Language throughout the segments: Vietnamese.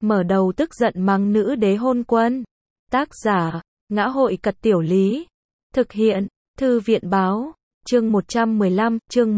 mở đầu tức giận mắng nữ đế hôn quân. Tác giả, Ngã hội Cật Tiểu Lý. Thực hiện, Thư viện Báo. Chương 115, chương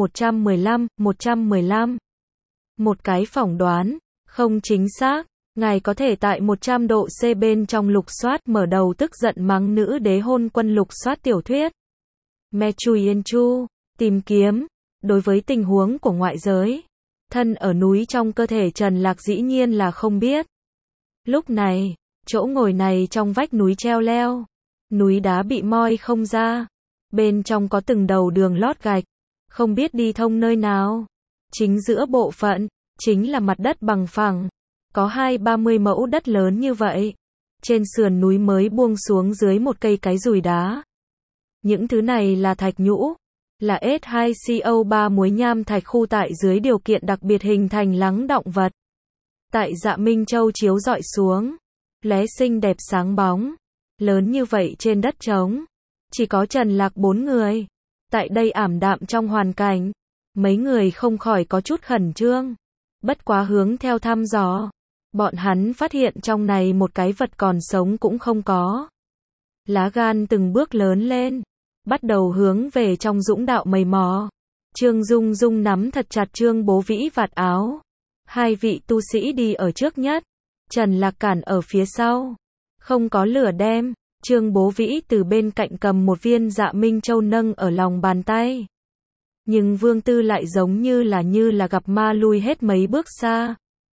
115. Một cái phỏng đoán, không chính xác. Ngài có thể tại 100 độ C bên trong lục soát mở đầu tức giận mắng nữ đế hôn quân lục soát tiểu thuyết. Me Chui Yên Chu, tìm kiếm. Đối với tình huống của ngoại giới, thân ở núi trong cơ thể Trần Lạc dĩ nhiên là không biết. Lúc này, chỗ ngồi này trong vách núi treo leo. Núi đá bị moi không ra. Bên trong có từng đầu đường lót gạch. Không biết đi thông nơi nào. Chính giữa bộ phận, chính là mặt đất bằng phẳng. Có 20-30 mẫu đất lớn như vậy. Trên sườn núi mới buông xuống dưới một cây cái dùi đá. Những thứ này là thạch nhũ. Là S2CO3 muối nham thạch khu tại dưới điều kiện đặc biệt hình thành lắng đọng vật. Tại Dạ Minh Châu chiếu rọi xuống. Lóe xinh đẹp sáng bóng. Lớn như vậy trên đất trống. Chỉ có Trần Lạc 4 người. Tại đây ảm đạm trong hoàn cảnh. Mấy người không khỏi có chút khẩn trương. Bất quá hướng theo thăm dò. Bọn hắn phát hiện trong này một cái vật còn sống cũng không có. Lá gan từng bước lớn lên. Bắt đầu hướng về trong dũng đạo mầy mò. Trương Dung Dung nắm thật chặt Trương Bố Vĩ vạt áo. Hai vị tu sĩ đi ở trước nhất. Trần Lạc cản ở phía sau. Không có lửa đem. Trương Bố Vĩ từ bên cạnh cầm một viên Dạ Minh Châu nâng ở lòng bàn tay. Nhưng Vương Tư lại giống như là gặp ma lui hết mấy bước xa.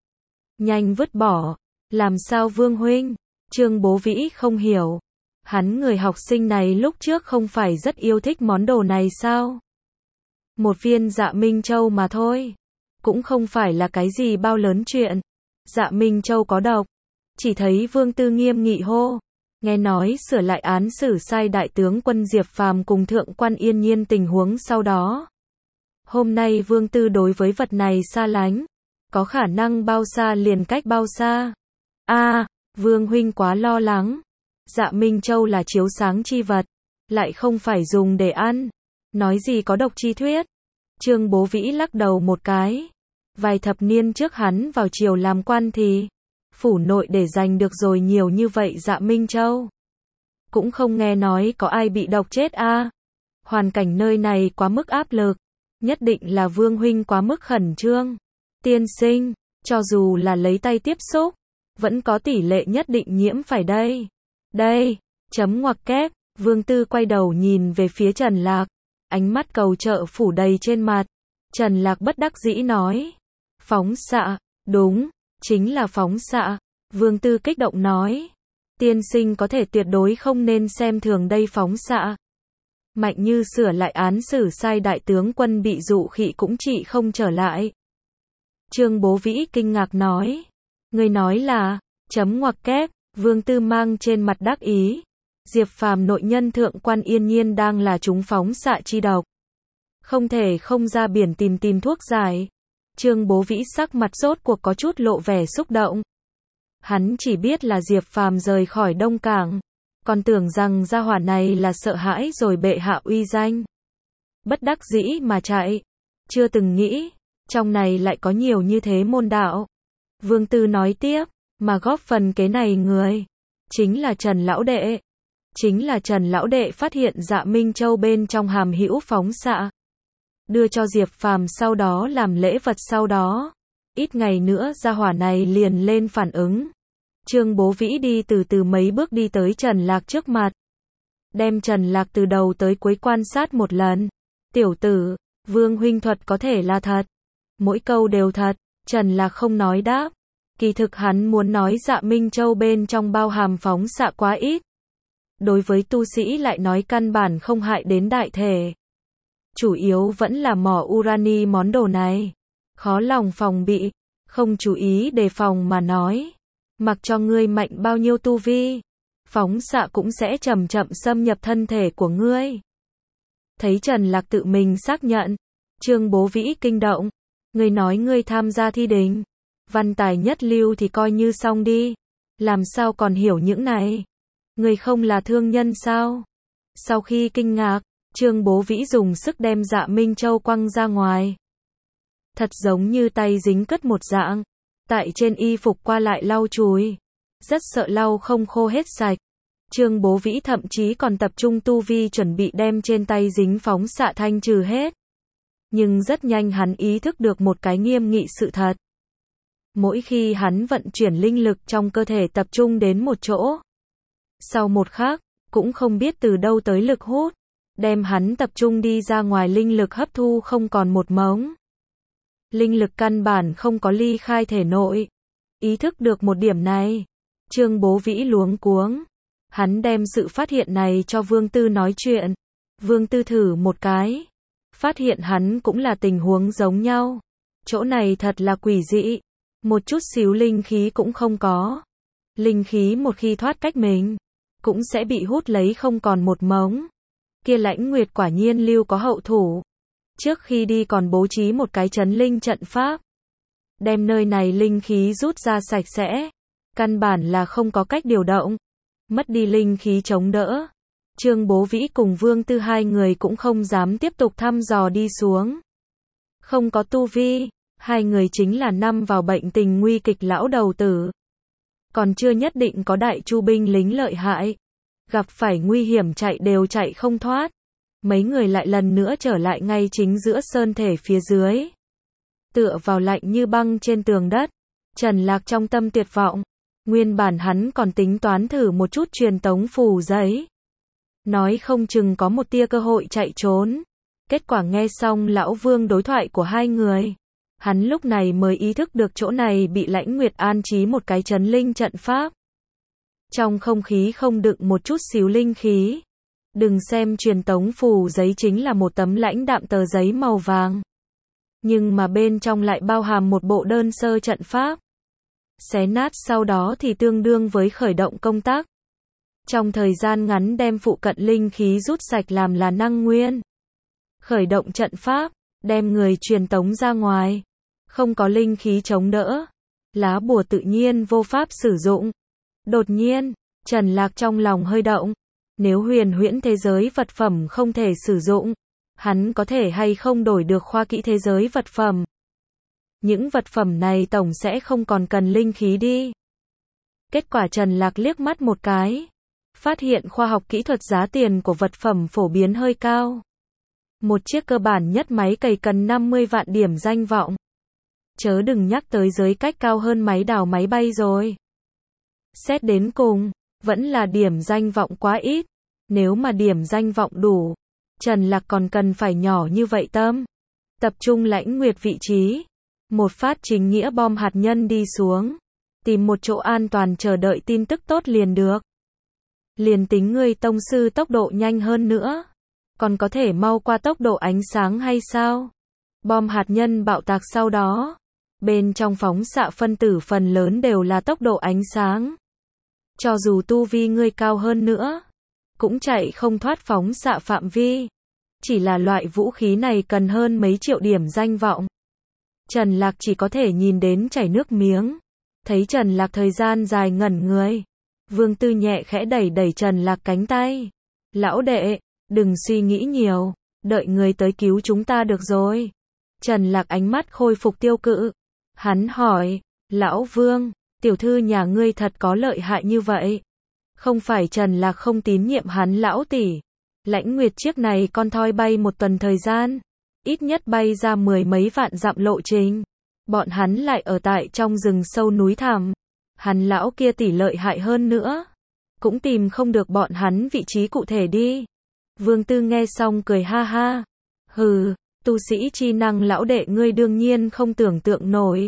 Nhanh vứt bỏ. Làm sao Vương huynh? Trương Bố Vĩ không hiểu. Hắn người học sinh này lúc trước không phải rất yêu thích món đồ này sao? Một viên Dạ Minh Châu mà thôi. Cũng không phải là cái gì bao lớn chuyện. Dạ Minh Châu có độc. Chỉ thấy Vương Tư nghiêm nghị hô. Nghe nói sửa lại án xử sai đại tướng quân Diệp Phàm cùng thượng quan Yên Nhiên tình huống sau đó. Hôm nay Vương Tư đối với vật này xa lánh. Có khả năng bao xa liền cách bao xa. Vương huynh quá lo lắng. Dạ Minh Châu là chiếu sáng chi vật. Lại không phải dùng để ăn. Nói gì có độc chi thuyết. Trương Bố Vĩ lắc đầu một cái. Vài thập niên trước hắn vào triều làm quan thì phủ nội để giành được rồi nhiều như vậy Dạ Minh Châu. Cũng không nghe nói có ai bị độc chết Hoàn cảnh nơi này quá mức áp lực. Nhất định là Vương huynh quá mức khẩn trương. Tiên sinh, cho dù là lấy tay tiếp xúc, vẫn có tỷ lệ nhất định nhiễm phải đây. Đây, chấm ngoặc kép, Vương Tư quay đầu nhìn về phía Trần Lạc. Ánh mắt cầu trợ phủ đầy trên mặt. Trần Lạc bất đắc dĩ nói. Phóng xạ, đúng, chính là phóng xạ. Vương Tư kích động nói. Tiên sinh có thể tuyệt đối không nên xem thường đây phóng xạ. Mạnh như sửa lại án xử sai đại tướng quân bị dụ khị cũng trị không trở lại. Trương Bố Vĩ kinh ngạc nói. Người nói là, chấm ngoặc kép, Vương Tư mang trên mặt đắc ý. Diệp Phàm nội nhân thượng quan Yên Nhiên đang là chúng phóng xạ chi độc. Không thể không ra biển tìm thuốc giải. Trương Bố Vĩ sắc mặt rốt cuộc có chút lộ vẻ xúc động. Hắn chỉ biết là Diệp Phàm rời khỏi Đông Cảng. Còn tưởng rằng gia hỏa này là sợ hãi rồi bệ hạ uy danh. Bất đắc dĩ mà chạy. Chưa từng nghĩ, trong này lại có nhiều như thế môn đạo. Vương Tư nói tiếp, mà góp phần kế này người. Chính là Trần Lão Đệ. Chính là Trần Lão Đệ phát hiện Dạ Minh Châu bên trong hàm hữu phóng xạ. Đưa cho Diệp Phàm sau đó làm lễ vật sau đó. Ít ngày nữa gia hỏa này liền lên phản ứng. Trương Bố Vĩ đi từ từ mấy bước đi tới Trần Lạc trước mặt. Đem Trần Lạc từ đầu tới cuối quan sát một lần. Tiểu tử, Vương huynh thuật có thể là thật. Mỗi câu đều thật. Trần Lạc không nói đáp. Kỳ thực hắn muốn nói Dạ Minh Châu bên trong bao hàm phóng xạ quá ít. Đối với tu sĩ lại nói căn bản không hại đến đại thể. Chủ yếu vẫn là mỏ urani món đồ này. Khó lòng phòng bị. Không chú ý đề phòng mà nói. Mặc cho ngươi mạnh bao nhiêu tu vi. Phóng xạ cũng sẽ chậm chậm xâm nhập thân thể của ngươi. Thấy Trần Lạc tự mình xác nhận. Trương Bố Vĩ kinh động. Ngươi nói ngươi tham gia thi đình. Văn tài nhất lưu thì coi như xong đi. Làm sao còn hiểu những này? Ngươi không là thương nhân sao? Sau khi kinh ngạc, Trương Bố Vĩ dùng sức đem Dạ Minh Châu quăng ra ngoài. Thật giống như tay dính cất một dạng. tại trên y phục qua lại lau chùi. Rất sợ lau không khô hết sạch. Trương Bố Vĩ thậm chí còn tập trung tu vi chuẩn bị đem trên tay dính phóng xạ thanh trừ hết. Nhưng rất nhanh hắn ý thức được một cái nghiêm nghị sự thật. Mỗi khi hắn vận chuyển linh lực trong cơ thể tập trung đến một chỗ, sau một khắc, cũng không biết từ đâu tới lực hút, đem hắn tập trung đi ra ngoài, linh lực hấp thu không còn một mống. Linh lực căn bản không có ly khai thể nội. Ý thức được một điểm này, Trương Bố Vĩ luống cuống. Hắn đem sự phát hiện này cho Vương Tư nói chuyện. Vương Tư thử một cái, phát hiện hắn cũng là tình huống giống nhau. Chỗ này thật là quỷ dị, một chút xíu linh khí cũng không có. Linh khí một khi thoát cách mình, cũng sẽ bị hút lấy không còn một mống. Kia Lãnh Nguyệt quả nhiên lưu có hậu thủ. Trước khi đi còn bố trí một cái trấn linh trận pháp, đem nơi này linh khí rút ra sạch sẽ. Căn bản là không có cách điều động, mất đi linh khí chống đỡ. Trương Bố Vĩ cùng Vương Tư hai người cũng không dám tiếp tục thăm dò đi xuống. Không có tu vi, hai người chính là năm vào bệnh tình nguy kịch lão đầu tử. Còn chưa nhất định có đại chu binh lính lợi hại. Gặp phải nguy hiểm chạy đều chạy không thoát. Mấy người lại lần nữa trở lại ngay chính giữa sơn thể phía dưới. Tựa vào lạnh như băng trên tường đất. Trần Lạc trong tâm tuyệt vọng. Nguyên bản hắn còn tính toán thử một chút truyền tống phù giấy. Nói không chừng có một tia cơ hội chạy trốn. Kết quả nghe xong lão Vương đối thoại của hai người. Hắn lúc này mới ý thức được chỗ này bị Lãnh Nguyệt an trí một cái trấn linh trận pháp. Trong không khí không đựng một chút xíu linh khí. Đừng xem truyền tống phù giấy chính là một tấm lãnh đạm tờ giấy màu vàng. Nhưng mà bên trong lại bao hàm một bộ đơn sơ trận pháp. Xé nát sau đó thì tương đương với khởi động công tác. Trong thời gian ngắn đem phụ cận linh khí rút sạch làm là năng nguyên. Khởi động trận pháp, đem người truyền tống ra ngoài. Không có linh khí chống đỡ. Lá bùa tự nhiên vô pháp sử dụng. Đột nhiên, Trần Lạc trong lòng hơi động. Nếu huyền huyễn thế giới vật phẩm không thể sử dụng, hắn có thể hay không đổi được khoa kỹ thế giới vật phẩm. Những vật phẩm này tổng sẽ không còn cần linh khí đi. Kết quả Trần Lạc liếc mắt một cái. Phát hiện khoa học kỹ thuật giá tiền của vật phẩm phổ biến hơi cao. Một chiếc cơ bản nhất máy cày cần 50 vạn điểm danh vọng. Chớ đừng nhắc tới giới cách cao hơn máy đào máy bay rồi. Xét đến cùng, vẫn là điểm danh vọng quá ít. Nếu mà điểm danh vọng đủ, Trần Lạc còn cần phải nhỏ như vậy tâm. Tập trung Lãnh Nguyệt vị trí. Một phát chính nghĩa bom hạt nhân đi xuống. Tìm một chỗ an toàn chờ đợi tin tức tốt liền được. Liền tính người tông sư tốc độ nhanh hơn nữa. Còn có thể mau qua tốc độ ánh sáng hay sao? Bom hạt nhân bạo tạc sau đó. Bên trong phóng xạ phân tử phần lớn đều là tốc độ ánh sáng. Cho dù tu vi ngươi cao hơn nữa, cũng chạy không thoát phóng xạ phạm vi. Chỉ là loại vũ khí này cần hơn mấy triệu điểm danh vọng. Trần Lạc chỉ có thể nhìn đến chảy nước miếng. Thấy Trần Lạc thời gian dài ngẩn người. Vương Tư nhẹ khẽ đẩy đẩy Trần Lạc cánh tay. Lão đệ, đừng suy nghĩ nhiều. Đợi người tới cứu chúng ta được rồi. Trần Lạc ánh mắt khôi phục tiêu cự. Hắn hỏi, Lão Vương, tiểu thư nhà ngươi thật có lợi hại như vậy? Không phải Trần Lạc không tín nhiệm hắn lão tỷ. Lãnh Nguyệt chiếc này con thoi bay một tuần thời gian. Ít nhất bay ra 10 mấy vạn dặm lộ trình. Bọn hắn lại ở tại trong rừng sâu núi thẳm. Hắn lão kia tỷ lợi hại hơn nữa. Cũng tìm không được bọn hắn vị trí cụ thể đi. Vương Tư nghe xong cười ha ha. Hừ, tu sĩ chi năng lão đệ ngươi đương nhiên không tưởng tượng nổi.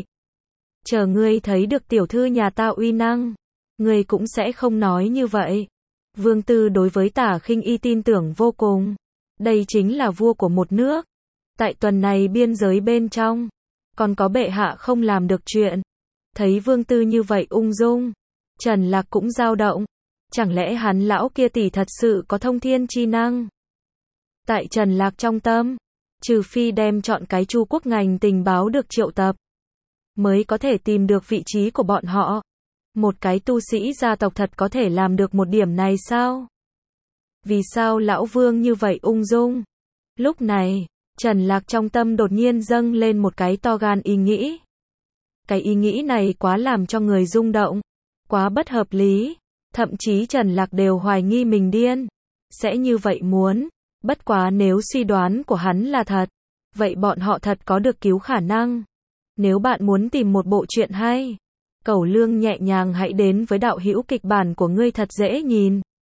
Chờ ngươi thấy được tiểu thư nhà ta uy năng, ngươi cũng sẽ không nói như vậy. Vương Tư đối với Tả Khinh Y tin tưởng vô cùng. Đây chính là vua của một nước. Tại tuần này biên giới bên trong, còn có bệ hạ không làm được chuyện. Thấy Vương Tư như vậy ung dung, Trần Lạc cũng dao động. Chẳng lẽ hắn lão kia tỷ thật sự có thông thiên chi năng? Tại Trần Lạc trong tâm, trừ phi đem chọn cái Chu quốc ngành tình báo được triệu tập, mới có thể tìm được vị trí của bọn họ. Một cái tu sĩ gia tộc thật có thể làm được một điểm này sao? Vì sao lão Vương như vậy ung dung? Lúc này, Trần Lạc trong tâm đột nhiên dâng lên một cái to gan ý nghĩ. Cái ý nghĩ này quá làm cho người rung động, quá bất hợp lý, thậm chí Trần Lạc đều hoài nghi mình điên. Sẽ như vậy muốn, bất quá nếu suy đoán của hắn là thật, vậy bọn họ thật có được cứu khả năng. Nếu bạn muốn tìm một bộ truyện hay, Cẩu Lương nhẹ nhàng hãy đến với đạo hữu kịch bản của ngươi thật dễ nhìn.